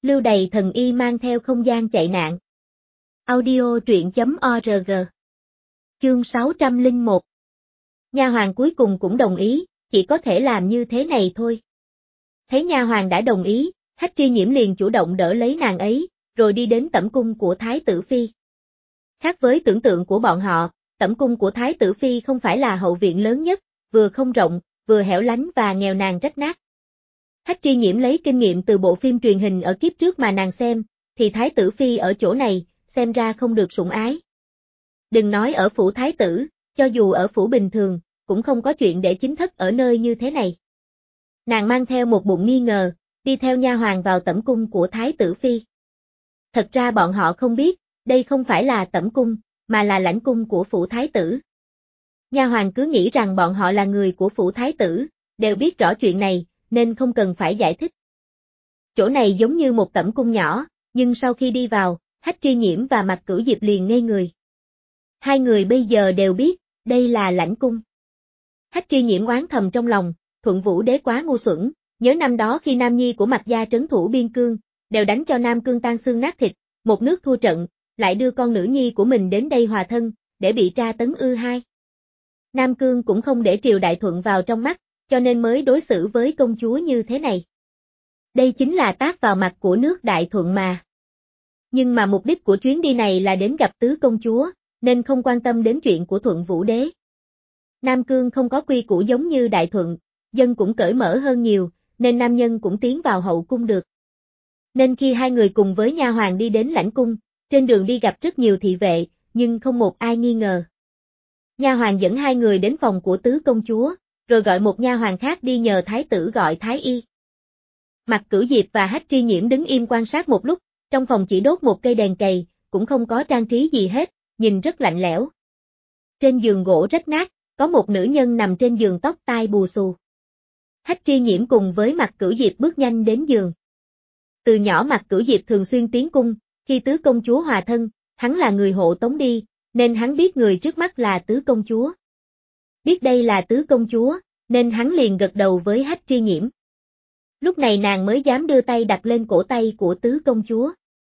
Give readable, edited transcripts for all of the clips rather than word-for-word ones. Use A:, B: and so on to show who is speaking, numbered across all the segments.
A: Lưu Đày thần y mang theo không gian chạy nạn. Audio truyện.org. Chương 601. Nha hoàn cuối cùng cũng đồng ý, chỉ có thể làm như thế này thôi. Thấy nha hoàn đã đồng ý, Hách Tri Nhiễm liền chủ động đỡ lấy nàng ấy, rồi đi đến tẩm cung của Thái tử Phi. Khác với tưởng tượng của bọn họ, tẩm cung của Thái tử Phi không phải là hậu viện lớn nhất, vừa không rộng, vừa hẻo lánh và nghèo nàn rách nát. Hách Tri Nhiễm lấy kinh nghiệm từ bộ phim truyền hình ở kiếp trước mà nàng xem, thì Thái tử Phi ở chỗ này, xem ra không được sủng ái. Đừng nói ở phủ Thái tử, cho dù ở phủ bình thường, cũng không có chuyện để chính thất ở nơi như thế này. Nàng mang theo một bụng nghi ngờ, đi theo nha hoàn vào tẩm cung của Thái tử Phi. Thật ra bọn họ không biết, đây không phải là tẩm cung, mà là lãnh cung của phủ Thái tử. Nha hoàn cứ nghĩ rằng bọn họ là người của phủ Thái tử, đều biết rõ chuyện này, nên không cần phải giải thích. Chỗ này giống như một tẩm cung nhỏ, nhưng sau khi đi vào, Hách Tri Nhiễm và Mạc Cửu Diệp liền ngây người. Hai người bây giờ đều biết, đây là lãnh cung. Hách Tri Nhiễm oán thầm trong lòng, Thuận Vũ Đế quá ngu xuẩn, nhớ năm đó khi Nam Nhi của Mạc gia trấn thủ biên cương, đều đánh cho Nam Cương tan xương nát thịt, một nước thua trận, lại đưa con nữ nhi của mình đến đây hòa thân, để bị tra tấn ư hai. Nam Cương cũng không để triều đại Thuận vào trong mắt, cho nên mới đối xử với công chúa như thế này. Đây chính là tát vào mặt của nước Đại Thuận mà. Nhưng mà mục đích của chuyến đi này là đến gặp tứ công chúa, nên không quan tâm đến chuyện của Thuận Vũ Đế. Nam Cương không có quy củ giống như Đại Thuận, dân cũng cởi mở hơn nhiều, nên nam nhân cũng tiến vào hậu cung được. Nên khi hai người cùng với nha hoàn đi đến lãnh cung, trên đường đi gặp rất nhiều thị vệ, nhưng không một ai nghi ngờ. Nha hoàn dẫn hai người đến phòng của tứ công chúa, rồi gọi một nha hoàn khác đi nhờ thái tử gọi thái y. Mạc Cửu Diệp và Hách Tri Nhiễm đứng im quan sát một lúc, trong phòng chỉ đốt một cây đèn cầy, cũng không có trang trí gì hết, nhìn rất lạnh lẽo. Trên giường gỗ rách nát, có một nữ nhân nằm trên giường tóc tai bù xù. Hách Tri Nhiễm cùng với Mạc Cửu Diệp bước nhanh đến giường. Từ nhỏ Mạc Cửu Diệp thường xuyên tiến cung, khi tứ công chúa hòa thân, hắn là người hộ tống đi, nên hắn biết người trước mắt là tứ công chúa. Biết đây là tứ công chúa, nên hắn liền gật đầu với Hách Tri Nhiễm. Lúc này nàng mới dám đưa tay đặt lên cổ tay của tứ công chúa.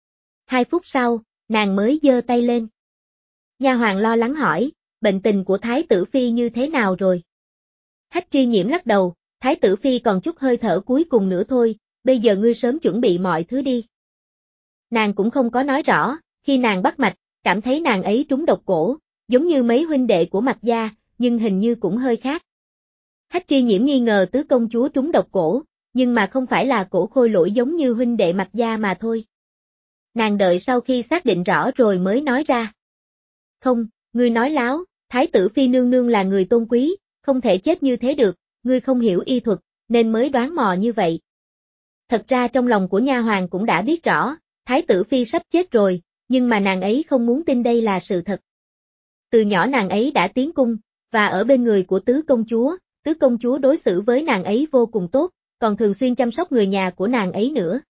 A: 2 phút sau, nàng mới giơ tay lên. Nha hoàn lo lắng hỏi, bệnh tình của Thái tử Phi như thế nào rồi? Hách Tri Nhiễm lắc đầu, Thái tử Phi còn chút hơi thở cuối cùng nữa thôi, bây giờ ngươi sớm chuẩn bị mọi thứ đi. Nàng cũng không có nói rõ, khi nàng bắt mạch, cảm thấy nàng ấy trúng độc cổ, giống như mấy huynh đệ của Mạc gia, nhưng hình như cũng hơi khác. Hách Tri Nhiễm nghi ngờ tứ công chúa trúng độc cổ, nhưng mà không phải là cổ khôi lỗi giống như huynh đệ Mạc gia mà thôi. Nàng đợi sau khi xác định rõ rồi mới nói ra. Không, ngươi nói láo, Thái tử Phi nương nương là người tôn quý, không thể chết như thế được, ngươi không hiểu y thuật, nên mới đoán mò như vậy. Thật ra trong lòng của nha hoàn cũng đã biết rõ, Thái tử Phi sắp chết rồi, nhưng mà nàng ấy không muốn tin đây là sự thật. Từ nhỏ nàng ấy đã tiến cung, và ở bên người của tứ công chúa đối xử với nàng ấy vô cùng tốt, còn thường xuyên chăm sóc người nhà của nàng ấy nữa.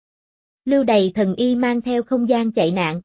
A: Lưu Đày thần y mang theo không gian chạy nạn.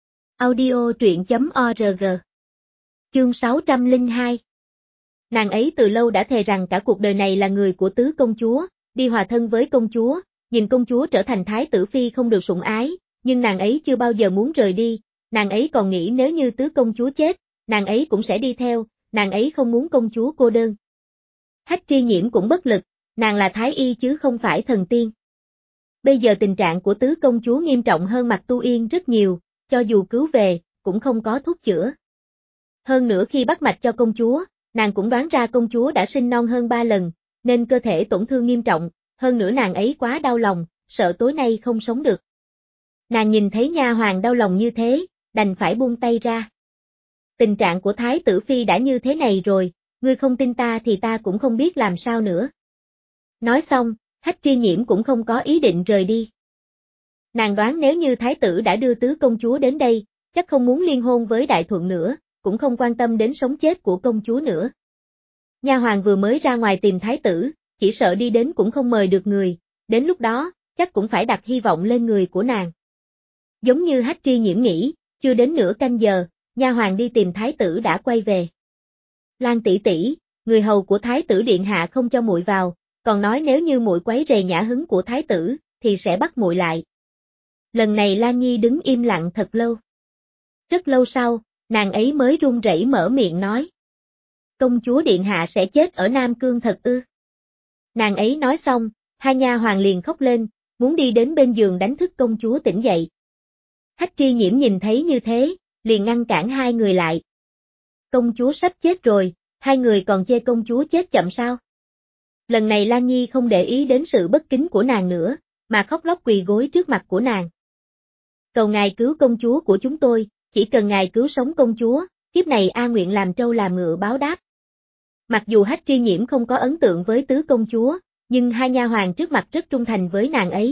A: Audio truyện.org. Chương 602. Nàng ấy từ lâu đã thề rằng cả cuộc đời này là người của tứ công chúa, đi hòa thân với công chúa, nhìn công chúa trở thành Thái tử Phi không được sủng ái, nhưng nàng ấy chưa bao giờ muốn rời đi, nàng ấy còn nghĩ nếu như tứ công chúa chết, nàng ấy cũng sẽ đi theo, nàng ấy không muốn công chúa cô đơn. Hách Tri Nhiễm cũng bất lực, nàng là thái y chứ không phải thần tiên. Bây giờ tình trạng của tứ công chúa nghiêm trọng hơn Mạc Tu Yên rất nhiều, cho dù cứu về, cũng không có thuốc chữa. Hơn nữa khi bắt mạch cho công chúa, nàng cũng đoán ra công chúa đã sinh non hơn 3 lần, nên cơ thể tổn thương nghiêm trọng, hơn nữa nàng ấy quá đau lòng, sợ tối nay không sống được. Nàng nhìn thấy nha hoàn đau lòng như thế, đành phải buông tay ra. Tình trạng của Thái tử Phi đã như thế này rồi, ngươi không tin ta thì ta cũng không biết làm sao nữa. Nói xong, Hách Tri Nhiễm cũng không có ý định rời đi. Nàng đoán nếu như Thái tử đã đưa tứ công chúa đến đây, chắc không muốn liên hôn với Đại Thuận nữa, cũng không quan tâm đến sống chết của công chúa nữa. Nha hoàn vừa mới ra ngoài tìm Thái tử, chỉ sợ đi đến cũng không mời được người, đến lúc đó, chắc cũng phải đặt hy vọng lên người của nàng. Giống như Hách Tri Nhiễm nghĩ, chưa đến nửa canh giờ, nha hoàn đi tìm Thái tử đã quay về. Lan tỷ tỷ, người hầu của Thái tử điện hạ không cho muội vào, còn nói nếu như muội quấy rầy nhã hứng của Thái tử, thì sẽ bắt muội lại. Lần này Lan Nhi đứng im lặng thật lâu. Rất lâu sau, nàng ấy mới run rẩy mở miệng nói. Công chúa điện hạ sẽ chết ở Nam Cương thật ư? Nàng ấy nói xong, hai nha hoàn liền khóc lên, muốn đi đến bên giường đánh thức công chúa tỉnh dậy. Hách Tri Nhiễm nhìn thấy như thế, liền ngăn cản hai người lại. Công chúa sắp chết rồi, hai người còn chê công chúa chết chậm sao? Lần này Lan Nhi không để ý đến sự bất kính của nàng nữa, mà khóc lóc quỳ gối trước mặt của nàng. Cầu ngài cứu công chúa của chúng tôi, chỉ cần ngài cứu sống công chúa, kiếp này A nguyện làm trâu làm ngựa báo đáp. Mặc dù Hách Tri Nhiễm không có ấn tượng với tứ công chúa, nhưng hai nha hoàn trước mặt rất trung thành với nàng ấy.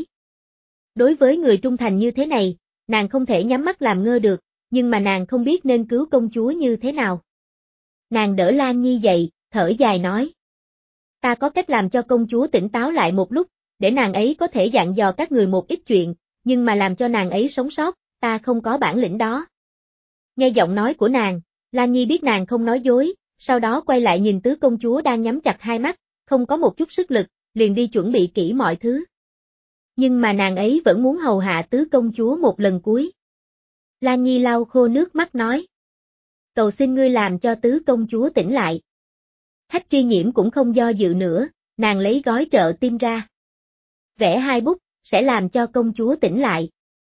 A: Đối với người trung thành như thế này, nàng không thể nhắm mắt làm ngơ được, nhưng mà nàng không biết nên cứu công chúa như thế nào. Nàng đỡ Lan Nhi dậy, thở dài nói. Ta có cách làm cho công chúa tỉnh táo lại một lúc, để nàng ấy có thể dặn dò các người một ít chuyện, nhưng mà làm cho nàng ấy sống sót, ta không có bản lĩnh đó. Nghe giọng nói của nàng, Lan Nhi biết nàng không nói dối, sau đó quay lại nhìn tứ công chúa đang nhắm chặt hai mắt, không có một chút sức lực, liền đi chuẩn bị kỹ mọi thứ. Nhưng mà nàng ấy vẫn muốn hầu hạ tứ công chúa một lần cuối. Lan Nhi lau khô nước mắt nói. Cầu xin ngươi làm cho tứ công chúa tỉnh lại. Hách Tri Nhiễm cũng không do dự nữa, nàng lấy gói trợ tim ra. Vẽ hai bút, sẽ làm cho công chúa tỉnh lại.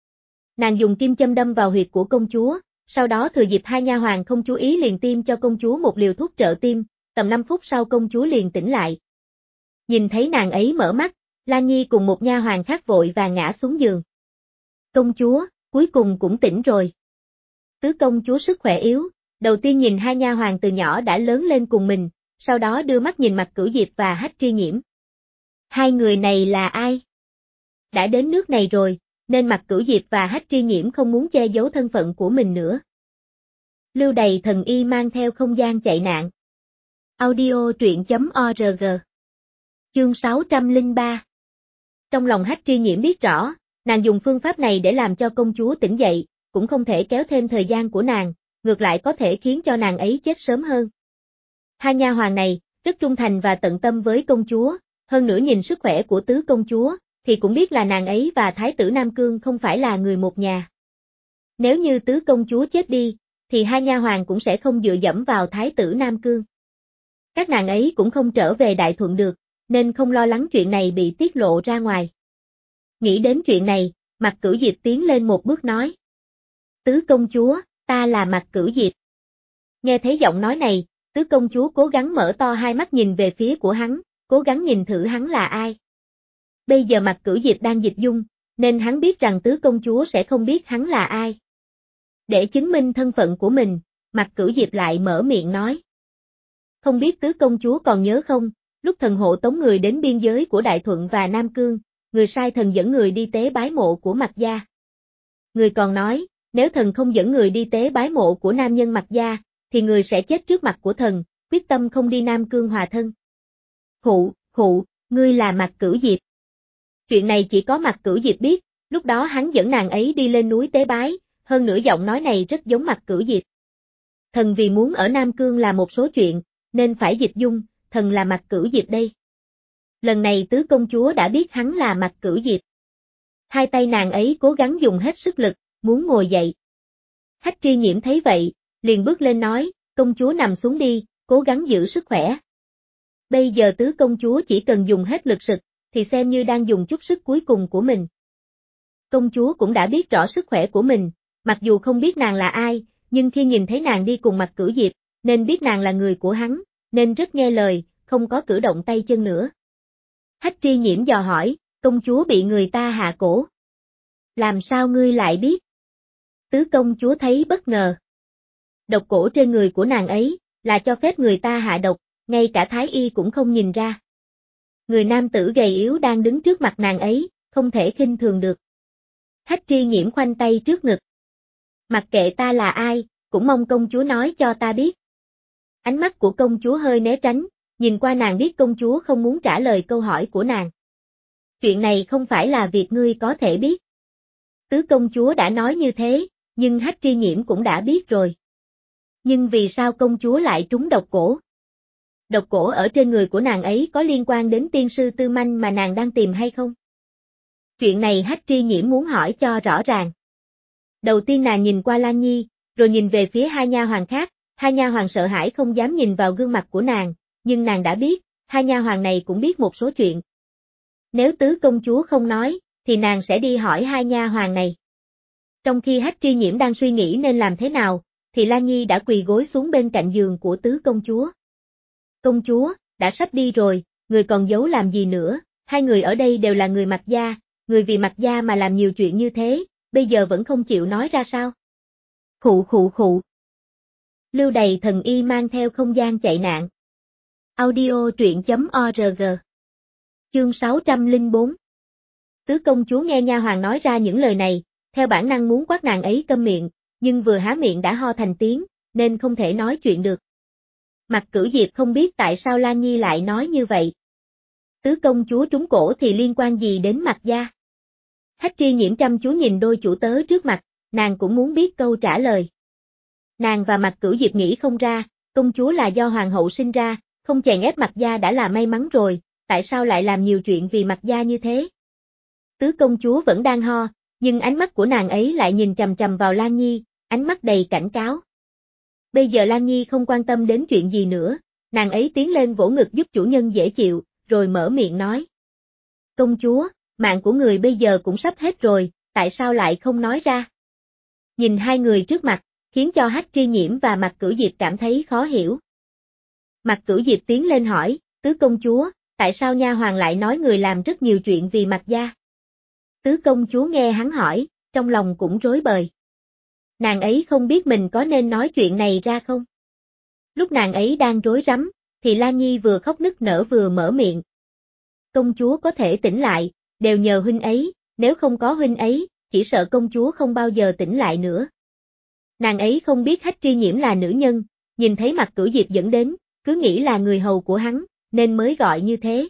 A: Nàng dùng kim châm đâm vào huyệt của công chúa, sau đó thừa dịp hai nha hoàn không chú ý liền tiêm cho công chúa một liều thuốc trợ tim, tầm 5 phút sau công chúa liền tỉnh lại. Nhìn thấy nàng ấy mở mắt, Lan Nhi cùng một nha hoàn khác vội và ngã xuống giường. Công chúa, cuối cùng cũng tỉnh rồi. Tứ công chúa sức khỏe yếu, đầu tiên nhìn hai nha hoàn từ nhỏ đã lớn lên cùng mình, sau đó đưa mắt nhìn Mạc Cửu Diệp và Hách Tri Nhiễm. Hai người này là ai? Đã đến nước này rồi, nên Mạc Cửu Diệp và Hách Tri Nhiễm không muốn che giấu thân phận của mình nữa. Lưu Đày thần y mang theo không gian chạy nạn. Audio truyện.org. Chương 603. Trong lòng Hách Tri Nhiễm biết rõ, nàng dùng phương pháp này để làm cho công chúa tỉnh dậy, cũng không thể kéo thêm thời gian của nàng, ngược lại có thể khiến cho nàng ấy chết sớm hơn. Hai nha hoàn này, rất trung thành và tận tâm với công chúa, hơn nữa nhìn sức khỏe của tứ công chúa, thì cũng biết là nàng ấy và Thái tử Nam Cương không phải là người một nhà. Nếu như tứ công chúa chết đi, thì hai nha hoàn cũng sẽ không dựa dẫm vào Thái tử Nam Cương. Các nàng ấy cũng không trở về Đại Thuận được, nên không lo lắng chuyện này bị tiết lộ ra ngoài. Nghĩ đến chuyện này, Mạc Cửu Diệp tiến lên một bước nói. Tứ công chúa, ta là Mạc Cửu Diệp. Nghe thấy giọng nói này, tứ công chúa cố gắng mở to hai mắt nhìn về phía của hắn, cố gắng nhìn thử hắn là ai. Bây giờ Mạc Cửu Diệp đang dịch dung, nên hắn biết rằng tứ công chúa sẽ không biết hắn là ai. Để chứng minh thân phận của mình, Mạc Cửu Diệp lại mở miệng nói. Không biết tứ công chúa còn nhớ không, lúc thần hộ tống người đến biên giới của Đại Thuận và Nam Cương, người sai thần dẫn người đi tế bái mộ của Mạc gia. Người còn nói, nếu thần không dẫn người đi tế bái mộ của nam nhân Mạc gia, thì người sẽ chết trước mặt của thần, quyết tâm không đi Nam Cương hòa thân. Khụ, ngươi là Mạc Cửu Diệp. Chuyện này chỉ có Mạc Cửu Diệp biết, lúc đó hắn dẫn nàng ấy đi lên núi tế bái, hơn nữa giọng nói này rất giống Mạc Cửu Diệp. Thần vì muốn ở Nam Cương làm một số chuyện, nên phải dịch dung, thần là Mạc Cửu Diệp đây. Lần này tứ công chúa đã biết hắn là Mạc Cửu Diệp. Hai tay nàng ấy cố gắng dùng hết sức lực, muốn ngồi dậy. Hách Tri Nhiễm thấy vậy, liền bước lên nói, công chúa nằm xuống đi, cố gắng giữ sức khỏe. Bây giờ tứ công chúa chỉ cần dùng hết lực sực, thì xem như đang dùng chút sức cuối cùng của mình. Công chúa cũng đã biết rõ sức khỏe của mình, mặc dù không biết nàng là ai, nhưng khi nhìn thấy nàng đi cùng Mạc Cửu Diệp, nên biết nàng là người của hắn, nên rất nghe lời, không có cử động tay chân nữa. Hách Tri Nhiễm dò hỏi, công chúa bị người ta hạ cổ. Làm sao ngươi lại biết? Tứ công chúa thấy bất ngờ. Độc cổ trên người của nàng ấy, là cho phép người ta hạ độc, ngay cả thái y cũng không nhìn ra. Người nam tử gầy yếu đang đứng trước mặt nàng ấy, không thể khinh thường được. Hách Tri Nhiễm khoanh tay trước ngực. Mặc kệ ta là ai, cũng mong công chúa nói cho ta biết. Ánh mắt của công chúa hơi né tránh, nhìn qua nàng biết công chúa không muốn trả lời câu hỏi của nàng. Chuyện này không phải là việc ngươi có thể biết. Tứ công chúa đã nói như thế, nhưng Hách Tri Nhiễm cũng đã biết rồi. Nhưng vì sao công chúa lại trúng độc cổ? Độc cổ ở trên người của nàng ấy có liên quan đến tiên sư Tư Manh mà nàng đang tìm hay không? Chuyện này Hách Tri Nhiễm muốn hỏi cho rõ ràng. Đầu tiên nàng nhìn qua Lan Nhi, rồi nhìn về phía hai nha hoàn khác, hai nha hoàn sợ hãi không dám nhìn vào gương mặt của nàng, nhưng nàng đã biết, hai nha hoàn này cũng biết một số chuyện. Nếu tứ công chúa không nói, thì nàng sẽ đi hỏi hai nha hoàn này. Trong khi Hách Tri Nhiễm đang suy nghĩ nên làm thế nào, thì Lan Nhi đã quỳ gối xuống bên cạnh giường của tứ công chúa. Công chúa, đã sắp đi rồi, người còn giấu làm gì nữa, hai người ở đây đều là người Mạc gia, người vì Mạc gia mà làm nhiều chuyện như thế, bây giờ vẫn không chịu nói ra sao? Khụ khụ khụ. Lưu Đầy Thần Y mang theo không gian chạy nạn. Audio truyện.org. Chương 604. Tứ công chúa nghe nha hoàn nói ra những lời này, theo bản năng muốn quát nàng ấy câm miệng, nhưng vừa há miệng đã ho thành tiếng, nên không thể nói chuyện được. Mặc Cửu Diệp không biết tại sao Lan Nhi lại nói như vậy. Tứ công chúa trúng cổ thì liên quan gì đến Mạc gia? Hách Tri Nhiễm chăm chú nhìn đôi chủ tớ trước mặt, nàng cũng muốn biết câu trả lời. Nàng và Mặc Cửu Diệp nghĩ không ra, công chúa là do hoàng hậu sinh ra, không chèn ép Mạc gia đã là may mắn rồi, tại sao lại làm nhiều chuyện vì Mạc gia như thế? Tứ công chúa vẫn đang ho, nhưng ánh mắt của nàng ấy lại nhìn chằm chằm vào Lan Nhi, ánh mắt đầy cảnh cáo. Bây giờ Lan Nhi không quan tâm đến chuyện gì nữa, nàng ấy tiến lên vỗ ngực giúp chủ nhân dễ chịu, rồi mở miệng nói. Công chúa, mạng của người bây giờ cũng sắp hết rồi, tại sao lại không nói ra? Nhìn hai người trước mặt, khiến cho Hách Tri Nhiễm và Mặc Cửu Diệp cảm thấy khó hiểu. Mặc Cửu Diệp tiến lên hỏi, tứ công chúa, tại sao nha hoàn lại nói người làm rất nhiều chuyện vì Mạc gia? Tứ công chúa nghe hắn hỏi, trong lòng cũng rối bời. Nàng ấy không biết mình có nên nói chuyện này ra không? Lúc nàng ấy đang rối rắm, thì Lan Nhi vừa khóc nức nở vừa mở miệng. Công chúa có thể tỉnh lại, đều nhờ huynh ấy, nếu không có huynh ấy, chỉ sợ công chúa không bao giờ tỉnh lại nữa. Nàng ấy không biết Hách Tri Nhiễm là nữ nhân, nhìn thấy Mặc Cửu Diệp dẫn đến, cứ nghĩ là người hầu của hắn, nên mới gọi như thế.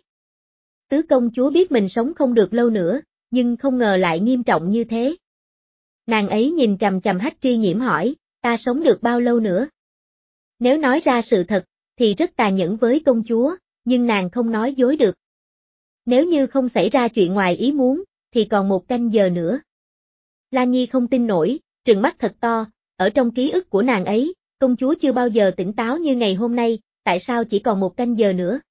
A: Tứ công chúa biết mình sống không được lâu nữa, nhưng không ngờ lại nghiêm trọng như thế. Nàng ấy nhìn chằm chằm Hách Tri Nhiễm hỏi, ta sống được bao lâu nữa? Nếu nói ra sự thật, thì rất tàn nhẫn với công chúa, nhưng nàng không nói dối được. Nếu như không xảy ra chuyện ngoài ý muốn, thì còn 1 canh giờ nữa. Lan Nhi không tin nổi, trừng mắt thật to, ở trong ký ức của nàng ấy, công chúa chưa bao giờ tỉnh táo như ngày hôm nay, tại sao chỉ còn 1 canh giờ nữa?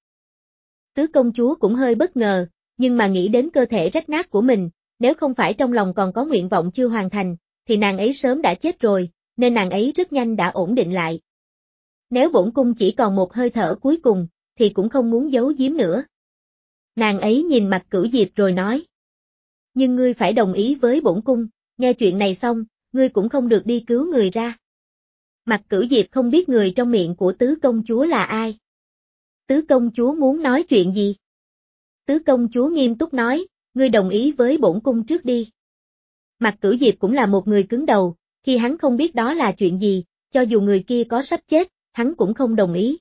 A: Tứ công chúa cũng hơi bất ngờ, nhưng mà nghĩ đến cơ thể rách nát của mình, nếu không phải trong lòng còn có nguyện vọng chưa hoàn thành, thì nàng ấy sớm đã chết rồi, nên nàng ấy rất nhanh đã ổn định lại. Nếu bổn cung chỉ còn một hơi thở cuối cùng, thì cũng không muốn giấu giếm nữa. Nàng ấy nhìn Mặc Cửu Diệp rồi nói. Nhưng ngươi phải đồng ý với bổn cung, nghe chuyện này xong, ngươi cũng không được đi cứu người ra. Mặc Cửu Diệp không biết người trong miệng của tứ công chúa là ai. Tứ công chúa muốn nói chuyện gì? Tứ công chúa nghiêm túc nói, ngươi đồng ý với bổn cung trước đi. Mặc Cửu Diệp cũng là một người cứng đầu, khi hắn không biết đó là chuyện gì, cho dù người kia có sắp chết, hắn cũng không đồng ý.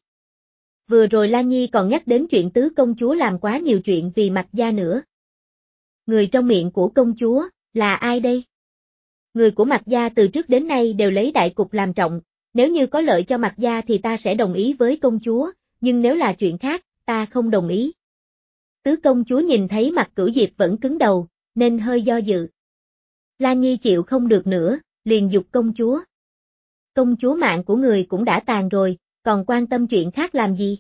A: Vừa rồi Lan Nhi còn nhắc đến chuyện tứ công chúa làm quá nhiều chuyện vì Mạc gia nữa. Người trong miệng của công chúa, là ai đây? Người của Mạc gia từ trước đến nay đều lấy đại cục làm trọng, nếu như có lợi cho Mạc gia thì ta sẽ đồng ý với công chúa, nhưng nếu là chuyện khác, ta không đồng ý. Tứ công chúa nhìn thấy Mặc Cửu Diệp vẫn cứng đầu, nên hơi do dự. Lan Nhi chịu không được nữa, liền giục công chúa. Công chúa mạng của người cũng đã tàn rồi, còn quan tâm chuyện khác làm gì?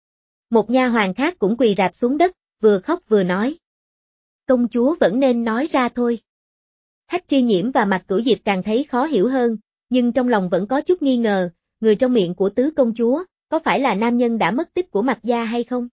A: Một nha hoàn khác cũng quỳ rạp xuống đất, vừa khóc vừa nói. Công chúa vẫn nên nói ra thôi. Hách Tri Nhiễm và Mặc Cửu Diệp càng thấy khó hiểu hơn, nhưng trong lòng vẫn có chút nghi ngờ, người trong miệng của tứ công chúa, có phải là nam nhân đã mất tích của Mạc gia hay không?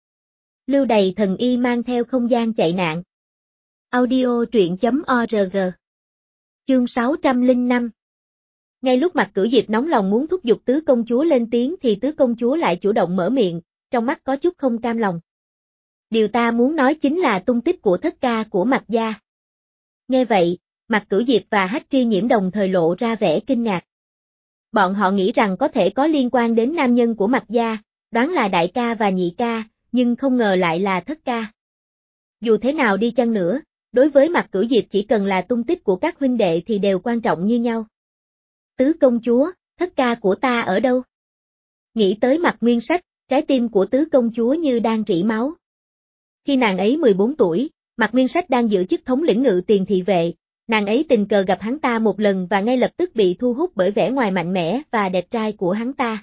A: Lưu Đầy Thần Y mang theo không gian chạy nạn. Audio truyện.org. Chương 605. Ngay lúc Mặc Cửu Diệp nóng lòng muốn thúc giục tứ công chúa lên tiếng thì tứ công chúa lại chủ động mở miệng, trong mắt có chút không cam lòng. Điều ta muốn nói chính là tung tích của thất ca của Mạc gia. Nghe vậy, Mặc Cửu Diệp và Hách Tri Nhiễm đồng thời lộ ra vẻ kinh ngạc. Bọn họ nghĩ rằng có thể có liên quan đến nam nhân của Mạc gia, đoán là đại ca và nhị ca, nhưng không ngờ lại là thất ca. Dù thế nào đi chăng nữa, đối với Mặc Cửu Diệp chỉ cần là tung tích của các huynh đệ thì đều quan trọng như nhau. Tứ công chúa, thất ca của ta ở đâu? Nghĩ tới Mặc Nguyên Sách, trái tim của tứ công chúa như đang rỉ máu. Khi nàng ấy 14 tuổi, Mạc Nguyên Sách đang giữ chức thống lĩnh Ngự Tiền thị vệ, nàng ấy tình cờ gặp hắn ta một lần và ngay lập tức bị thu hút bởi vẻ ngoài mạnh mẽ và đẹp trai của hắn ta.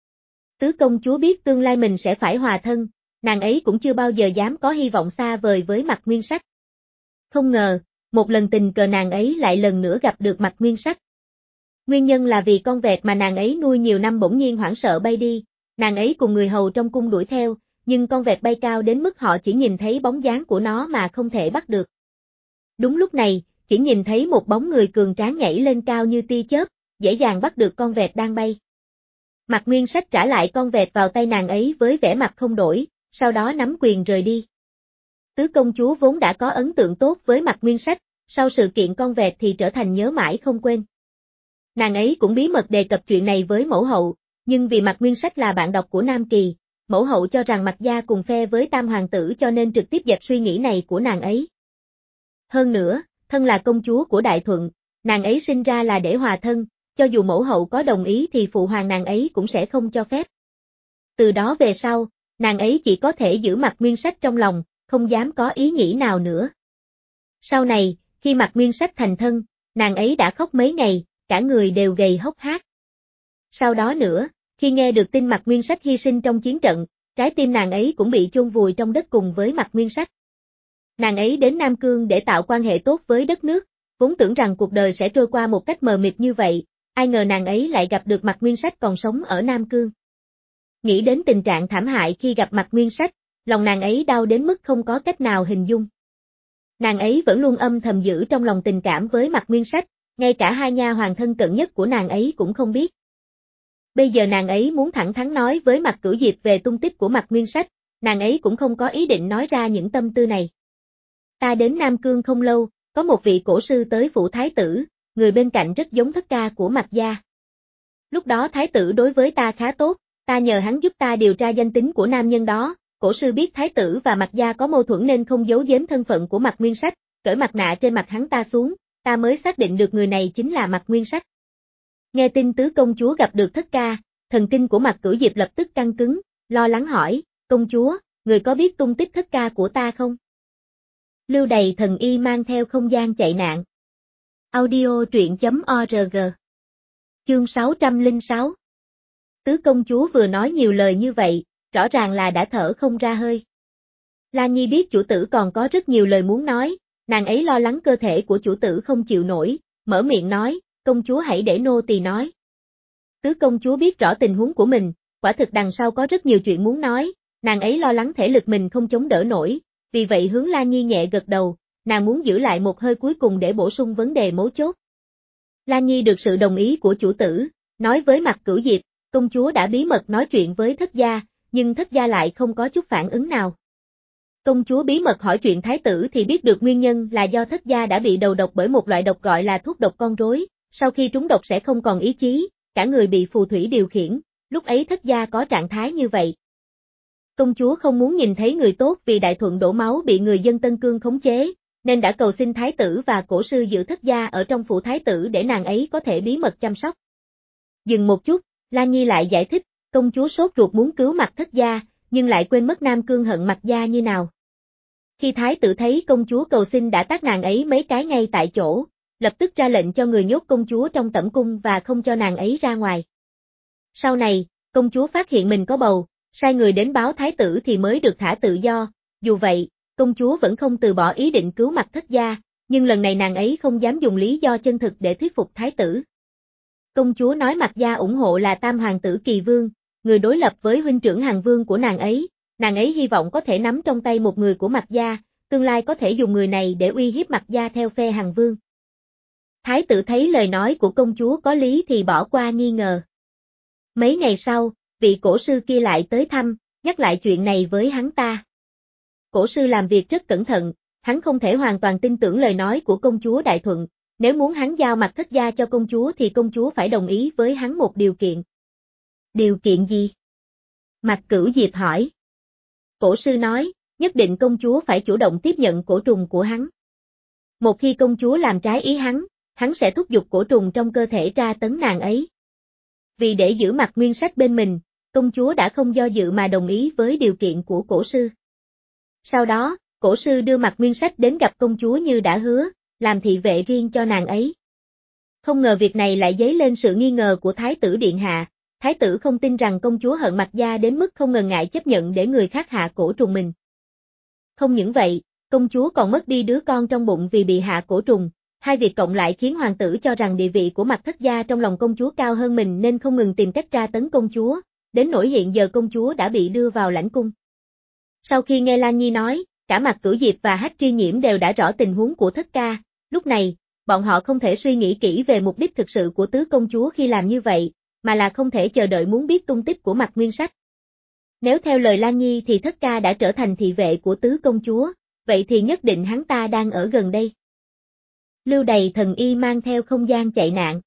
A: Tứ công chúa biết tương lai mình sẽ phải hòa thân, nàng ấy cũng chưa bao giờ dám có hy vọng xa vời với Mạc Nguyên Sách. Không ngờ, một lần tình cờ nàng ấy lại lần nữa gặp được Mạc Nguyên Sách. Nguyên nhân là vì con vẹt mà nàng ấy nuôi nhiều năm bỗng nhiên hoảng sợ bay đi, nàng ấy cùng người hầu trong cung đuổi theo, nhưng con vẹt bay cao đến mức họ chỉ nhìn thấy bóng dáng của nó mà không thể bắt được. Đúng lúc này, chỉ nhìn thấy một bóng người cường tráng nhảy lên cao như tia chớp, dễ dàng bắt được con vẹt đang bay. Mạc Nguyên Sách trả lại con vẹt vào tay nàng ấy với vẻ mặt không đổi, sau đó nắm quyền rời đi. Tứ công chúa vốn đã có ấn tượng tốt với Mạc Nguyên Sách, sau sự kiện con vẹt thì trở thành nhớ mãi không quên. Nàng ấy cũng bí mật đề cập chuyện này với mẫu hậu, nhưng vì Mạc Nguyên Sách là bạn đọc của Nam Kỳ, mẫu hậu cho rằng Mạc gia cùng phe với Tam hoàng tử cho nên trực tiếp dẹp suy nghĩ này của nàng ấy. Hơn nữa, thân là công chúa của Đại Thuận, nàng ấy sinh ra là để hòa thân, cho dù mẫu hậu có đồng ý thì phụ hoàng nàng ấy cũng sẽ không cho phép. Từ đó về sau, nàng ấy chỉ có thể giữ Mạc Nguyên Sách trong lòng, không dám có ý nghĩ nào nữa. Sau này, khi Mạc Nguyên Sách thành thân, nàng ấy đã khóc mấy ngày, cả người đều gầy hốc hác. Sau đó nữa, khi nghe được tin Mạc Nguyên Sách hy sinh trong chiến trận, trái tim nàng ấy cũng bị chôn vùi trong đất cùng với Mạc Nguyên Sách. Nàng ấy đến Nam Cương để tạo quan hệ tốt với đất nước, vốn tưởng rằng cuộc đời sẽ trôi qua một cách mờ mịt như vậy, ai ngờ nàng ấy lại gặp được Mạc Nguyên Sách còn sống ở Nam Cương. Nghĩ đến tình trạng thảm hại khi gặp Mạc Nguyên Sách, lòng nàng ấy đau đến mức không có cách nào hình dung. Nàng ấy vẫn luôn âm thầm giữ trong lòng tình cảm với Mạc Nguyên Sách, ngay cả hai nha hoàn thân cận nhất của nàng ấy cũng không biết. Bây giờ nàng ấy muốn thẳng thắn nói với Mạc Cửu Diệp về tung tích của Mạc Nguyên Sách, nàng ấy cũng không có ý định nói ra những tâm tư này. Ta đến Nam Cương không lâu, có một vị cổ sư tới phủ thái tử, người bên cạnh rất giống thất ca của Mạc gia. Lúc đó thái tử đối với ta khá tốt, ta nhờ hắn giúp ta điều tra danh tính của nam nhân đó, cổ sư biết thái tử và Mạc gia có mâu thuẫn nên không giấu giếm thân phận của Mạc Nguyên Sách, cởi mặt nạ trên mặt hắn ta xuống, ta mới xác định được người này chính là Mạc Nguyên Sách. Nghe tin tứ công chúa gặp được thất ca, thần kinh của Mạc Cửu Diệp lập tức căng cứng, lo lắng hỏi, công chúa, người có biết tung tích thất ca của ta không? Lưu Đày thần y mang theo không gian chạy nạn. Audio truyện.org. Chương 606. Tứ công chúa vừa nói nhiều lời như vậy, rõ ràng là đã thở không ra hơi. Lan Nhi biết chủ tử còn có rất nhiều lời muốn nói, nàng ấy lo lắng cơ thể của chủ tử không chịu nổi, mở miệng nói, công chúa hãy để nô tỳ nói. Tứ công chúa biết rõ tình huống của mình, quả thực đằng sau có rất nhiều chuyện muốn nói, nàng ấy lo lắng thể lực mình không chống đỡ nổi, vì vậy hướng Lan Nhi nhẹ gật đầu, nàng muốn giữ lại một hơi cuối cùng để bổ sung vấn đề mấu chốt. Lan Nhi được sự đồng ý của chủ tử, nói với Mạc Cửu Diệp, công chúa đã bí mật nói chuyện với thất gia, nhưng thất gia lại không có chút phản ứng nào. Công chúa bí mật hỏi chuyện thái tử thì biết được nguyên nhân là do thất gia đã bị đầu độc bởi một loại độc gọi là thuốc độc con rối, sau khi trúng độc sẽ không còn ý chí, cả người bị phù thủy điều khiển, lúc ấy thất gia có trạng thái như vậy. Công chúa không muốn nhìn thấy người tốt vì Đại Thuận đổ máu bị người dân Tân Cương khống chế, nên đã cầu xin thái tử và cổ sư giữ thất gia ở trong phủ thái tử để nàng ấy có thể bí mật chăm sóc. Dừng một chút, Lan Nhi lại giải thích, công chúa sốt ruột muốn cứu Mạc thất gia, nhưng lại quên mất Nam Cương hận Mạc gia như nào. Khi thái tử thấy công chúa cầu xin đã tát nàng ấy mấy cái ngay tại chỗ, lập tức ra lệnh cho người nhốt công chúa trong tẩm cung và không cho nàng ấy ra ngoài. Sau này, công chúa phát hiện mình có bầu, sai người đến báo thái tử thì mới được thả tự do, dù vậy, công chúa vẫn không từ bỏ ý định cứu Mạc thất gia, nhưng lần này nàng ấy không dám dùng lý do chân thực để thuyết phục thái tử. Công chúa nói Mạc gia ủng hộ là tam hoàng tử Kỳ Vương, người đối lập với huynh trưởng Hàn Vương của nàng ấy hy vọng có thể nắm trong tay một người của Mạc gia, tương lai có thể dùng người này để uy hiếp Mạc gia theo phe Hàn Vương. Thái tử thấy lời nói của công chúa có lý thì bỏ qua nghi ngờ. Mấy ngày sau, vị cổ sư kia lại tới thăm, nhắc lại chuyện này với hắn ta. Cổ sư làm việc rất cẩn thận, hắn không thể hoàn toàn tin tưởng lời nói của công chúa Đại Thuận, nếu muốn hắn giao Mạc thất gia cho công chúa thì công chúa phải đồng ý với hắn một điều kiện. Điều kiện gì? Mạc Cửu Diệp hỏi. Cổ sư nói, nhất định công chúa phải chủ động tiếp nhận cổ trùng của hắn. Một khi công chúa làm trái ý hắn sẽ thúc giục cổ trùng trong cơ thể tra tấn nàng ấy. Vì để giữ Mạc Nguyên Sách bên mình, công chúa đã không do dự mà đồng ý với điều kiện của cổ sư. Sau đó, Cổ sư đưa Mạc Nguyên Sách đến gặp công chúa như đã hứa, làm thị vệ riêng cho nàng ấy. Không ngờ việc này lại dấy lên sự nghi ngờ của Thái tử Điện Hạ. Thái tử không tin rằng công chúa hận Mạc gia đến mức không ngần ngại chấp nhận để người khác hạ cổ trùng mình. Không những vậy, công chúa còn mất đi đứa con trong bụng vì bị hạ cổ trùng. Hai việc cộng lại khiến hoàng tử cho rằng địa vị của Mạc Thất gia trong lòng công chúa cao hơn mình nên không ngừng tìm cách tra tấn công chúa, đến nỗi hiện giờ công chúa đã bị đưa vào lãnh cung. Sau khi nghe Lan Nhi nói, cả Mạc Cửu Diệp và Hách Tri Nhiễm đều đã rõ tình huống của Thất ca, lúc này, bọn họ không thể suy nghĩ kỹ về mục đích thực sự của tứ công chúa khi làm như vậy, mà là không thể chờ đợi muốn biết tung tích của Mạc Nguyên Sách. Nếu theo lời Lan Nhi thì Thất ca đã trở thành thị vệ của tứ công chúa, vậy thì nhất định hắn ta đang ở gần đây. Lưu Đày thần y mang theo không gian chạy nạn.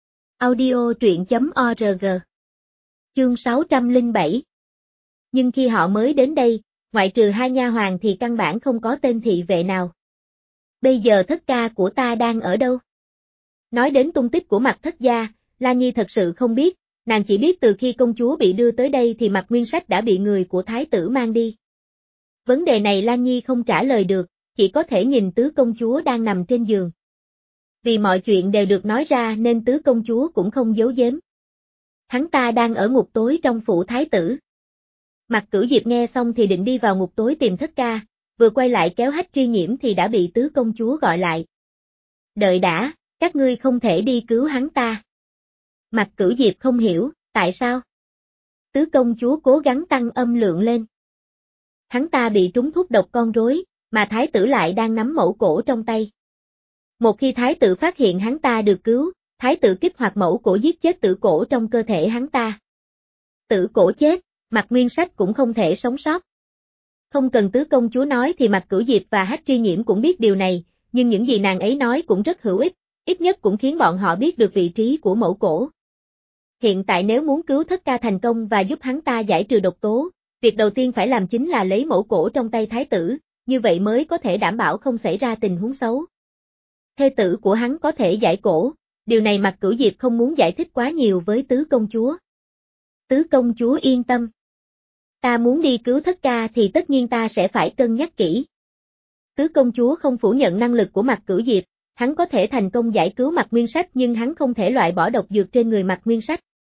A: Audio truyện.org. Chương 607. Nhưng khi họ mới đến đây, ngoại trừ hai nha hoàn thì căn bản không có tên thị vệ nào. Bây giờ Thất ca của ta đang ở đâu? Nói đến tung tích của Mạc Thất gia, Lan Nhi thật sự không biết, nàng chỉ biết từ khi công chúa bị đưa tới đây thì Mạc Nguyên Sách đã bị người của thái tử mang đi. Vấn đề này Lan Nhi không trả lời được, chỉ có thể nhìn tứ công chúa đang nằm trên giường. Vì mọi chuyện đều được nói ra nên tứ công chúa cũng không giấu giếm. Hắn ta đang ở ngục tối trong phủ thái tử. Mạc Cửu Diệp nghe xong thì định đi vào ngục tối tìm Thất ca, vừa quay lại kéo Hách Tri Nhiễm thì đã bị tứ công chúa gọi lại. Đợi đã, các ngươi không thể đi cứu hắn ta. Mạc Cửu Diệp không hiểu, tại sao? Tứ công chúa cố gắng tăng âm lượng lên. Hắn ta bị trúng thuốc độc con rối, mà thái tử lại đang nắm mẫu cổ trong tay. Một khi thái tử phát hiện hắn ta được cứu, thái tử kích hoạt mẫu cổ giết chết tử cổ trong cơ thể hắn ta. Tử cổ chết, Mạc Nguyên Sách cũng không thể sống sót. Không cần tứ công chúa nói thì Mạc Cửu Diệp và Hách Tri Nhiễm cũng biết điều này, nhưng những gì nàng ấy nói cũng rất hữu ích, ít nhất cũng khiến bọn họ biết được vị trí của mẫu cổ. Hiện tại nếu muốn cứu Thất ca thành công và giúp hắn ta giải trừ độc tố, việc đầu tiên phải làm chính là lấy mẫu cổ trong tay thái tử, như vậy mới có thể đảm bảo không xảy ra tình huống xấu. Thê tử của hắn có thể giải cổ, điều này Mạc Cửu Diệp không muốn giải thích quá nhiều với tứ công chúa. Tứ công chúa yên tâm. Ta muốn đi cứu Thất ca thì tất nhiên ta sẽ phải cân nhắc kỹ. Tứ công chúa không phủ nhận năng lực của Mạc Cửu Diệp, hắn có thể thành công giải cứu Mạc Nguyên Sách nhưng hắn không thể loại bỏ độc dược trên người Mạc Nguyên Sách.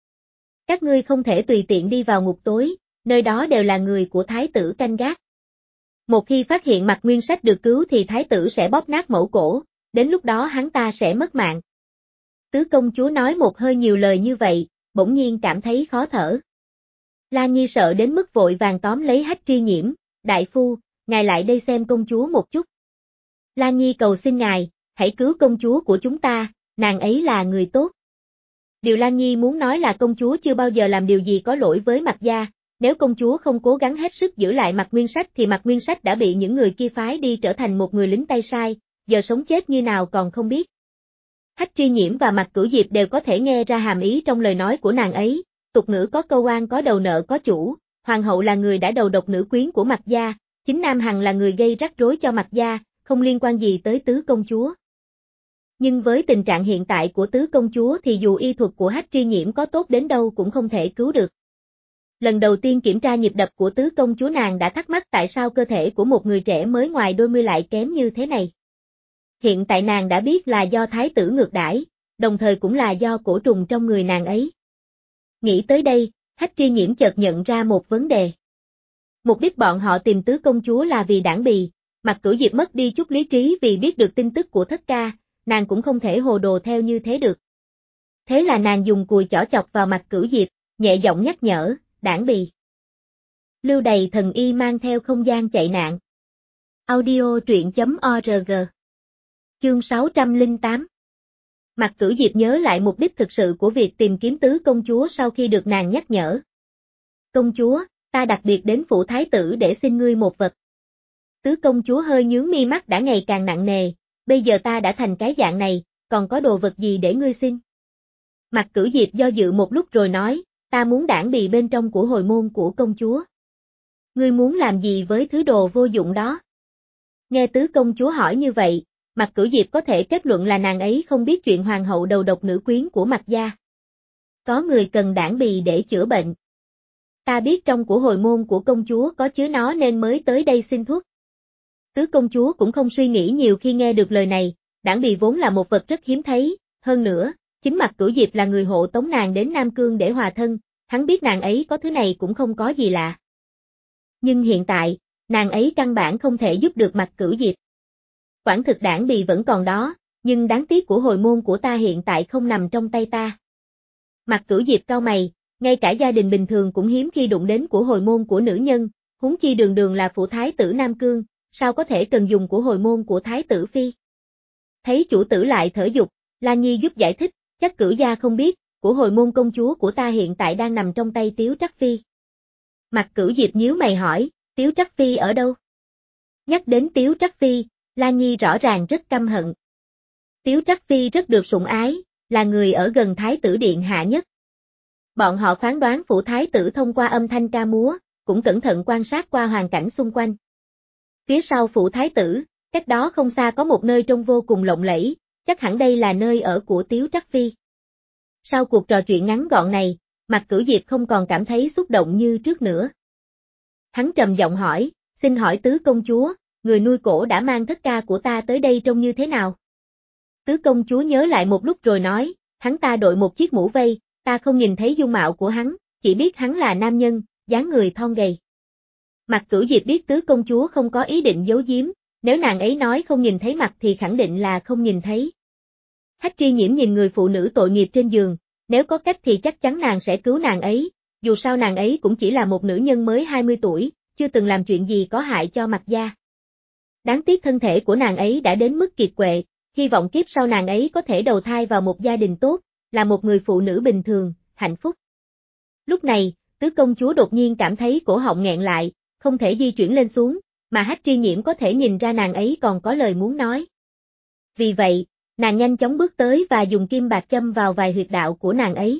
A: Các ngươi không thể tùy tiện đi vào ngục tối, nơi đó đều là người của thái tử canh gác. Một khi phát hiện Mạc Nguyên Sách được cứu thì thái tử sẽ bóp nát mẫu cổ, đến lúc đó hắn ta sẽ mất mạng. Tứ công chúa nói một hơi nhiều lời như vậy, bỗng nhiên cảm thấy khó thở. Lan Nhi sợ đến mức vội vàng tóm lấy Hách Tri Nhiễm, đại phu, ngài lại đây xem công chúa một chút. Lan Nhi cầu xin ngài, hãy cứu công chúa của chúng ta, nàng ấy là người tốt. Điều Lan Nhi muốn nói là công chúa chưa bao giờ làm điều gì có lỗi với Mạc gia, nếu công chúa không cố gắng hết sức giữ lại Mạc Nguyên Sách thì Mạc Nguyên Sách đã bị những người kia phái đi trở thành một người lính tay sai, giờ sống chết như nào còn không biết. Hách Tri Nhiễm và Mạc Cửu Diệp đều có thể nghe ra hàm ý trong lời nói của nàng ấy, tục ngữ có câu oan có đầu nợ có chủ, hoàng hậu là người đã đầu độc nữ quyến của Mạc gia, chính Nam Hằng là người gây rắc rối cho Mạc gia, không liên quan gì tới tứ công chúa. Nhưng với tình trạng hiện tại của tứ công chúa thì dù y thuật của Hách Tri Nhiễm có tốt đến đâu cũng không thể cứu được. Lần đầu tiên kiểm tra nhịp đập của tứ công chúa nàng đã thắc mắc tại sao cơ thể của một người trẻ mới ngoài đôi mươi lại kém như thế này. Hiện tại nàng đã biết là do thái tử ngược đãi, đồng thời cũng là do cổ trùng trong người nàng ấy. Nghĩ tới đây, Hách Tri Nhiễm chợt nhận ra một vấn đề. Mục đích bọn họ tìm tứ công chúa là vì đảng bì, Mạc Cửu Diệp mất đi chút lý trí vì biết được tin tức của Thất ca, nàng cũng không thể hồ đồ theo như thế được. Thế là nàng dùng cùi chỏ chọc vào Mạc Cửu Diệp, nhẹ giọng nhắc nhở, đảng bì. Lưu Đày thần y mang theo không gian chạy nạn. Audio truyện.org. Chương 608. Mạc Cửu Diệp nhớ lại mục đích thực sự của việc tìm kiếm tứ công chúa sau khi được nàng nhắc nhở. Công chúa, ta đặc biệt đến phủ thái tử để xin ngươi một vật. Tứ công chúa hơi nhướng mi mắt đã ngày càng nặng nề, bây giờ ta đã thành cái dạng này, còn có đồ vật gì để ngươi xin? Mạc Cửu Diệp do dự một lúc rồi nói, ta muốn đảng bì bên trong của hồi môn của công chúa. Ngươi muốn làm gì với thứ đồ vô dụng đó? Nghe tứ công chúa hỏi như vậy, Mạc Cửu Diệp có thể kết luận là nàng ấy không biết chuyện hoàng hậu đầu độc nữ quyến của Mạc gia. Có người cần đảng bì để chữa bệnh. Ta biết trong của hồi môn của công chúa có chứa nó nên mới tới đây xin thuốc. Tứ công chúa cũng không suy nghĩ nhiều khi nghe được lời này, đảng bì vốn là một vật rất hiếm thấy, hơn nữa, chính Mạc Cửu Diệp là người hộ tống nàng đến Nam Cương để hòa thân, hắn biết nàng ấy có thứ này cũng không có gì lạ. Nhưng hiện tại, nàng ấy căn bản không thể giúp được Mạc Cửu Diệp. Quản thực đảng bì vẫn còn đó, nhưng đáng tiếc của hồi môn của ta hiện tại không nằm trong tay ta. Mạc Cửu Diệp cau mày, ngay cả gia đình bình thường cũng hiếm khi đụng đến của hồi môn của nữ nhân, huống chi đường đường là phụ thái tử Nam Cương, sao có thể cần dùng của hồi môn của thái tử phi. Thấy chủ tử lại thở dục, Lan Nhi giúp giải thích, chắc Cửu gia không biết, của hồi môn công chúa của ta hiện tại đang nằm trong tay Tiếu Trắc Phi. Mạc Cửu Diệp nhíu mày hỏi, Tiếu Trắc Phi ở đâu? Nhắc đến Tiếu Trắc Phi, Lan Nhi rõ ràng rất căm hận. Tiếu Trắc Phi rất được sủng ái, là người ở gần Thái tử Điện Hạ nhất. Bọn họ phán đoán phủ Thái tử thông qua âm thanh ca múa, cũng cẩn thận quan sát qua hoàn cảnh xung quanh. Phía sau phủ Thái tử, cách đó không xa có một nơi trông vô cùng lộng lẫy, chắc hẳn đây là nơi ở của Tiếu Trắc Phi. Sau cuộc trò chuyện ngắn gọn này, Mạc Cửu Diệp không còn cảm thấy xúc động như trước nữa. Hắn trầm giọng hỏi, xin hỏi tứ công chúa, người nuôi cổ đã mang thất ca của ta tới đây trông như thế nào? Tứ công chúa nhớ lại một lúc rồi nói, hắn ta đội một chiếc mũ vây, ta không nhìn thấy dung mạo của hắn, chỉ biết hắn là nam nhân, dáng người thon gầy. Mạc Cửu Diệp biết tứ công chúa không có ý định giấu giếm, nếu nàng ấy nói không nhìn thấy mặt thì khẳng định là không nhìn thấy. Hách Tri Nhiễm nhìn người phụ nữ tội nghiệp trên giường, nếu có cách thì chắc chắn nàng sẽ cứu nàng ấy, dù sao nàng ấy cũng chỉ là một nữ nhân mới 20 tuổi, chưa từng làm chuyện gì có hại cho Mạc gia. Đáng tiếc thân thể của nàng ấy đã đến mức kiệt quệ, hy vọng kiếp sau nàng ấy có thể đầu thai vào một gia đình tốt, là một người phụ nữ bình thường, hạnh phúc. Lúc này, tứ công chúa đột nhiên cảm thấy cổ họng nghẹn lại, không thể di chuyển lên xuống, mà Hách Tri Nhiễm có thể nhìn ra nàng ấy còn có lời muốn nói. Vì vậy, nàng nhanh chóng bước tới và dùng kim bạc châm vào vài huyệt đạo của nàng ấy.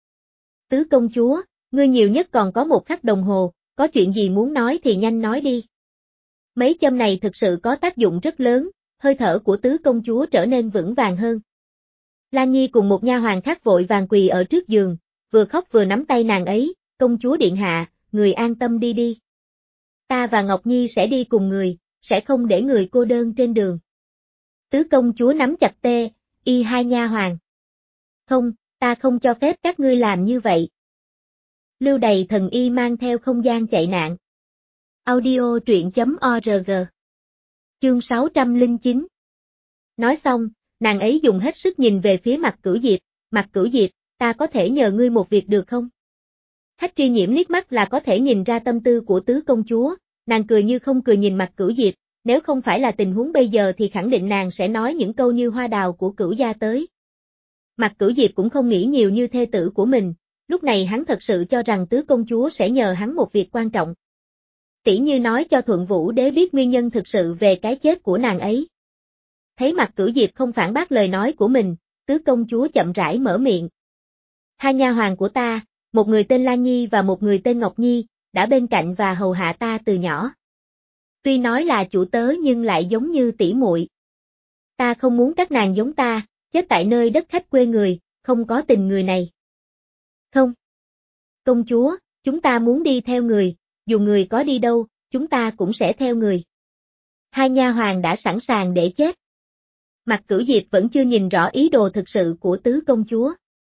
A: Tứ công chúa, ngươi nhiều nhất còn có một khắc đồng hồ, có chuyện gì muốn nói thì nhanh nói đi. Mấy châm này thực sự có tác dụng rất lớn, hơi thở của tứ công chúa trở nên vững vàng hơn. Lan Nhi cùng một nha hoàn khác vội vàng quỳ ở trước giường, vừa khóc vừa nắm tay nàng ấy, công chúa điện hạ, người an tâm đi đi. Ta và Ngọc Nhi sẽ đi cùng người, sẽ không để người cô đơn trên đường. Tứ công chúa nắm chặt tê, y hai nha hoàn. Không, ta không cho phép các ngươi làm như vậy. Lưu Đầy Thần Y mang theo không gian chạy nạn. Audio truyện.org. Chương 609. Nói xong, nàng ấy dùng hết sức nhìn về phía Mạc Cửu Diệp, Mạc Cửu Diệp, ta có thể nhờ ngươi một việc được không? Hách Tri Nhiễm liếc mắt là có thể nhìn ra tâm tư của tứ công chúa, nàng cười như không cười nhìn Mạc Cửu Diệp, nếu không phải là tình huống bây giờ thì khẳng định nàng sẽ nói những câu như hoa đào của Cửu gia tới. Mạc Cửu Diệp cũng không nghĩ nhiều như thê tử của mình, lúc này hắn thật sự cho rằng tứ công chúa sẽ nhờ hắn một việc quan trọng. Tỉ như nói cho Thuận Vũ Đế biết nguyên nhân thực sự về cái chết của nàng ấy. Thấy Mạc Cửu Diệp không phản bác lời nói của mình, tứ công chúa chậm rãi mở miệng. Hai nha hoàn của ta, một người tên Lan Nhi và một người tên Ngọc Nhi, đã bên cạnh và hầu hạ ta từ nhỏ. Tuy nói là chủ tớ nhưng lại giống như tỷ muội. Ta không muốn các nàng giống ta, chết tại nơi đất khách quê người, không có tình người này. Không. Công chúa, chúng ta muốn đi theo người, dù người có đi đâu, chúng ta cũng sẽ theo người. Hai nha hoàn đã sẵn sàng để chết. Mạc Cửu Diệp vẫn chưa nhìn rõ ý đồ thực sự của tứ công chúa.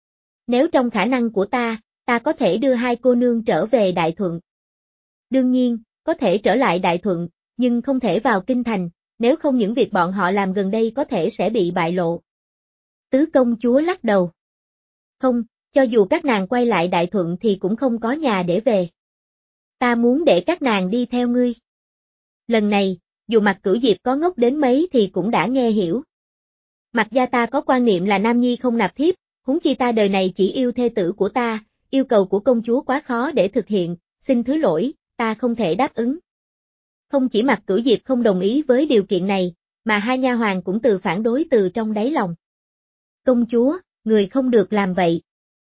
A: Nếu trong khả năng của ta có thể đưa hai cô nương trở về Đại Thuận. Đương nhiên, có thể trở lại Đại Thuận, nhưng không thể vào kinh thành, nếu không những việc bọn họ làm gần đây có thể sẽ bị bại lộ. Tứ công chúa lắc đầu. Không, cho dù các nàng quay lại Đại Thuận thì cũng không có nhà để về. Ta muốn để các nàng đi theo ngươi. Lần này, dù Mạc Cửu Diệp có ngốc đến mấy thì cũng đã nghe hiểu. Mạc gia ta có quan niệm là nam nhi không nạp thiếp, huống chi ta đời này chỉ yêu thê tử của ta, yêu cầu của công chúa quá khó để thực hiện, xin thứ lỗi, ta không thể đáp ứng. Không chỉ Mạc Cửu Diệp không đồng ý với điều kiện này, mà hai nha hoàn cũng từ phản đối từ trong đáy lòng. Công chúa, người không được làm vậy.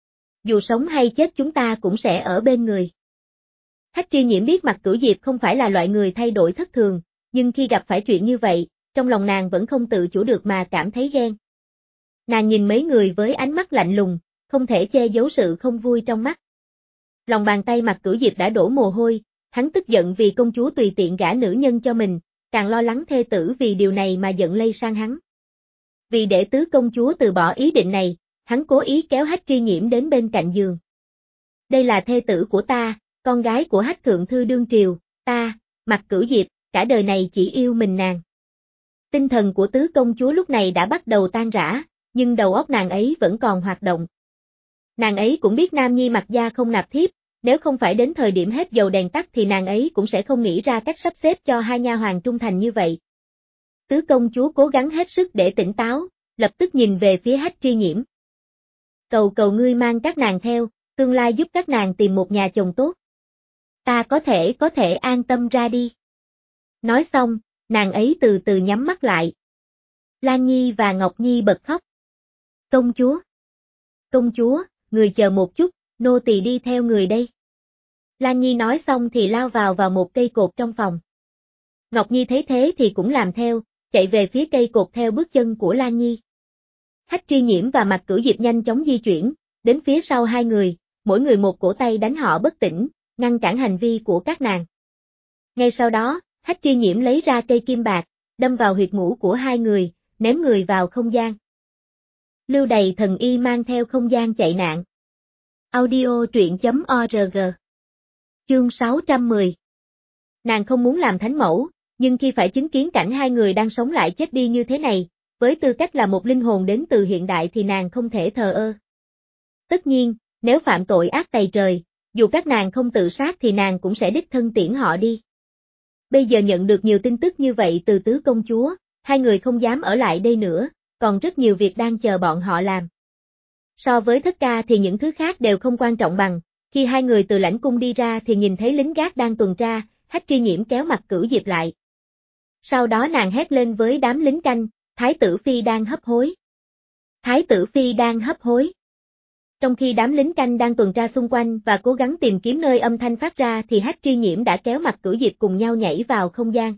A: Dù sống hay chết chúng ta cũng sẽ ở bên người. Hách Tri Nhiễm biết Mạc Cửu Diệp không phải là loại người thay đổi thất thường, nhưng khi gặp phải chuyện như vậy, trong lòng nàng vẫn không tự chủ được mà cảm thấy ghen. Nàng nhìn mấy người với ánh mắt lạnh lùng, không thể che giấu sự không vui trong mắt. Lòng bàn tay Mạc Cửu Diệp đã đổ mồ hôi, hắn tức giận vì công chúa tùy tiện gả nữ nhân cho mình, càng lo lắng thê tử vì điều này mà giận lây sang hắn. Vì để tứ công chúa từ bỏ ý định này, hắn cố ý kéo Hách Tri Nhiễm đến bên cạnh giường. Đây là thê tử của ta, con gái của Hách Thượng Thư đương triều, ta, Mặc Cửu Diệp, cả đời này chỉ yêu mình nàng. Tinh thần của tứ công chúa lúc này đã bắt đầu tan rã, nhưng đầu óc nàng ấy vẫn còn hoạt động. Nàng ấy cũng biết Nam Nhi Mặc gia không nạp thiếp, nếu không phải đến thời điểm hết dầu đèn tắt thì nàng ấy cũng sẽ không nghĩ ra cách sắp xếp cho hai nha hoàn trung thành như vậy. Tứ công chúa cố gắng hết sức để tỉnh táo, lập tức nhìn về phía Hách Tri Nhiễm. Cầu cầu ngươi mang các nàng theo, tương lai giúp các nàng tìm một nhà chồng tốt. Ta có thể an tâm ra đi. Nói xong, nàng ấy từ từ nhắm mắt lại. Lan Nhi và Ngọc Nhi bật khóc. Công chúa, người chờ một chút, nô tỳ đi theo người đây. Lan Nhi nói xong thì lao vào một cây cột trong phòng. Ngọc Nhi thấy thế thì cũng làm theo, chạy về phía cây cột theo bước chân của Lan Nhi. Hách Tri Nhiễm và Mặc Cửu Diệp nhanh chóng di chuyển, đến phía sau hai người, mỗi người một cổ tay đánh họ bất tỉnh, ngăn cản hành vi của các nàng. Ngay sau đó, Hách Tri Nhiễm lấy ra cây kim bạc, đâm vào huyệt mũ của hai người, ném người vào không gian. Lưu Đày thần y mang theo không gian chạy nạn. Audio truyện.org. Chương 610. Nàng không muốn làm thánh mẫu, nhưng khi phải chứng kiến cảnh hai người đang sống lại chết đi như thế này, với tư cách là một linh hồn đến từ hiện đại thì nàng không thể thờ ơ. Tất nhiên, nếu phạm tội ác tày trời, dù các nàng không tự sát thì nàng cũng sẽ đích thân tiễn họ đi. Bây giờ nhận được nhiều tin tức như vậy từ tứ công chúa, hai người không dám ở lại đây nữa, còn rất nhiều việc đang chờ bọn họ làm. So với Thất Ca thì những thứ khác đều không quan trọng bằng, khi hai người từ lãnh cung đi ra thì nhìn thấy lính gác đang tuần tra, Hách Tri Nhiễm kéo Mặc Cửu Diệp lại. Sau đó nàng hét lên với đám lính canh, Thái tử Phi đang hấp hối. Thái tử Phi đang hấp hối. Trong khi đám lính canh đang tuần tra xung quanh và cố gắng tìm kiếm nơi âm thanh phát ra thì Hách Tri Nhiễm đã kéo Mặc Cửu Diệp cùng nhau nhảy vào không gian.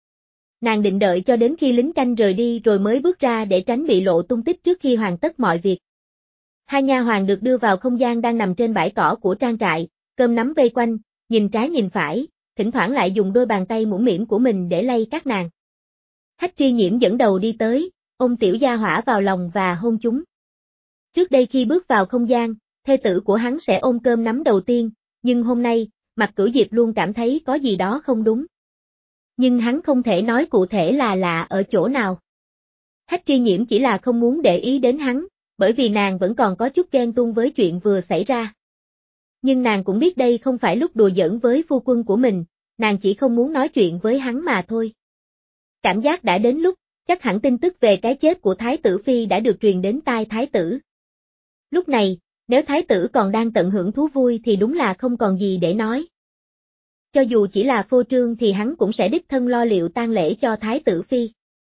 A: Nàng định đợi cho đến khi lính canh rời đi rồi mới bước ra để tránh bị lộ tung tích trước khi hoàn tất mọi việc. Hai nha hoàn được đưa vào không gian đang nằm trên bãi cỏ của trang trại, cơm nắm vây quanh, nhìn trái nhìn phải, thỉnh thoảng lại dùng đôi bàn tay mũm mĩm của mình để lay các nàng. Hách Tri Nhiễm dẫn đầu đi tới, ôm tiểu gia hỏa vào lòng và hôn chúng. Trước đây khi bước vào không gian, thê tử của hắn sẽ ôm cơm nắm đầu tiên, nhưng hôm nay, Mặc Cửu Diệp luôn cảm thấy có gì đó không đúng. Nhưng hắn không thể nói cụ thể là lạ ở chỗ nào. Hách Tri Nhiễm chỉ là không muốn để ý đến hắn, bởi vì nàng vẫn còn có chút ghen tuông với chuyện vừa xảy ra. Nhưng nàng cũng biết đây không phải lúc đùa giỡn với phu quân của mình, nàng chỉ không muốn nói chuyện với hắn mà thôi. Cảm giác đã đến lúc, chắc hẳn tin tức về cái chết của Thái tử Phi đã được truyền đến tai Thái tử. Lúc này, nếu Thái tử còn đang tận hưởng thú vui thì đúng là không còn gì để nói. Cho dù chỉ là phô trương thì hắn cũng sẽ đích thân lo liệu tang lễ cho Thái tử Phi.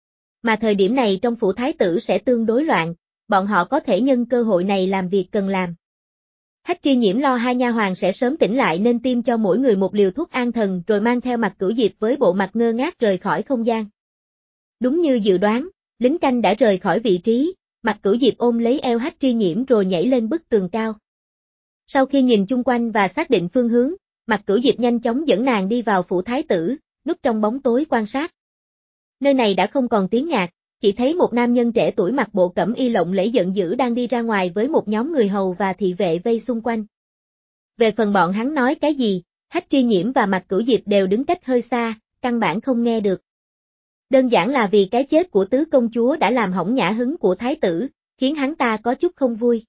A: Mà thời điểm này trong phủ Thái tử sẽ tương đối loạn, bọn họ có thể nhân cơ hội này làm việc cần làm. Hách Tri Nhiễm lo hai nha hoàn sẽ sớm tỉnh lại nên tiêm cho mỗi người một liều thuốc an thần rồi mang theo Mặc Cửu Diệp với bộ mặt ngơ ngác rời khỏi không gian. Đúng như dự đoán, lính canh đã rời khỏi vị trí, Mặc Cửu Diệp ôm lấy eo Hách Tri Nhiễm rồi nhảy lên bức tường cao. Sau khi nhìn chung quanh và xác định phương hướng, Mặc Cửu Diệp nhanh chóng dẫn nàng đi vào phủ Thái tử, núp trong bóng tối quan sát. Nơi này đã không còn tiếng nhạc, chỉ thấy một nam nhân trẻ tuổi mặc bộ cẩm y lộng lẫy giận dữ đang đi ra ngoài với một nhóm người hầu và thị vệ vây xung quanh. Về phần bọn hắn nói cái gì, Hách Tri Nhiễm và Mặc Cửu Diệp đều đứng cách hơi xa, căn bản không nghe được. Đơn giản là vì cái chết của tứ công chúa đã làm hỏng nhã hứng của thái tử, khiến hắn ta có chút không vui.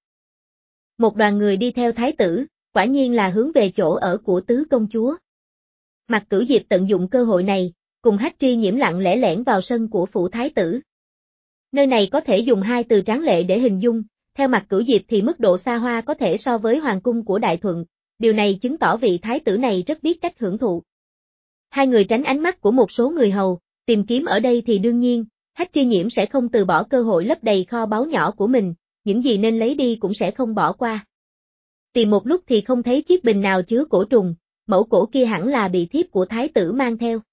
A: Một đoàn người đi theo thái tử, quả nhiên là hướng về chỗ ở của tứ công chúa. Mặc Cửu Diệp tận dụng cơ hội này, cùng Hách Tri Nhiễm lặng lẽ lẻn vào sân của phủ thái tử. Nơi này có thể dùng hai từ tráng lệ để hình dung, theo Mặc Cửu Diệp thì mức độ xa hoa có thể so với hoàng cung của Đại Thuận, điều này chứng tỏ vị thái tử này rất biết cách hưởng thụ. Hai người tránh ánh mắt của một số người hầu, tìm kiếm ở đây thì đương nhiên, Hách Tri Nhiễm sẽ không từ bỏ cơ hội lấp đầy kho báu nhỏ của mình, những gì nên lấy đi cũng sẽ không bỏ qua. Tìm một lúc thì không thấy chiếc bình nào chứa cổ trùng, mẫu cổ kia hẳn là bị thiếp của thái tử mang theo.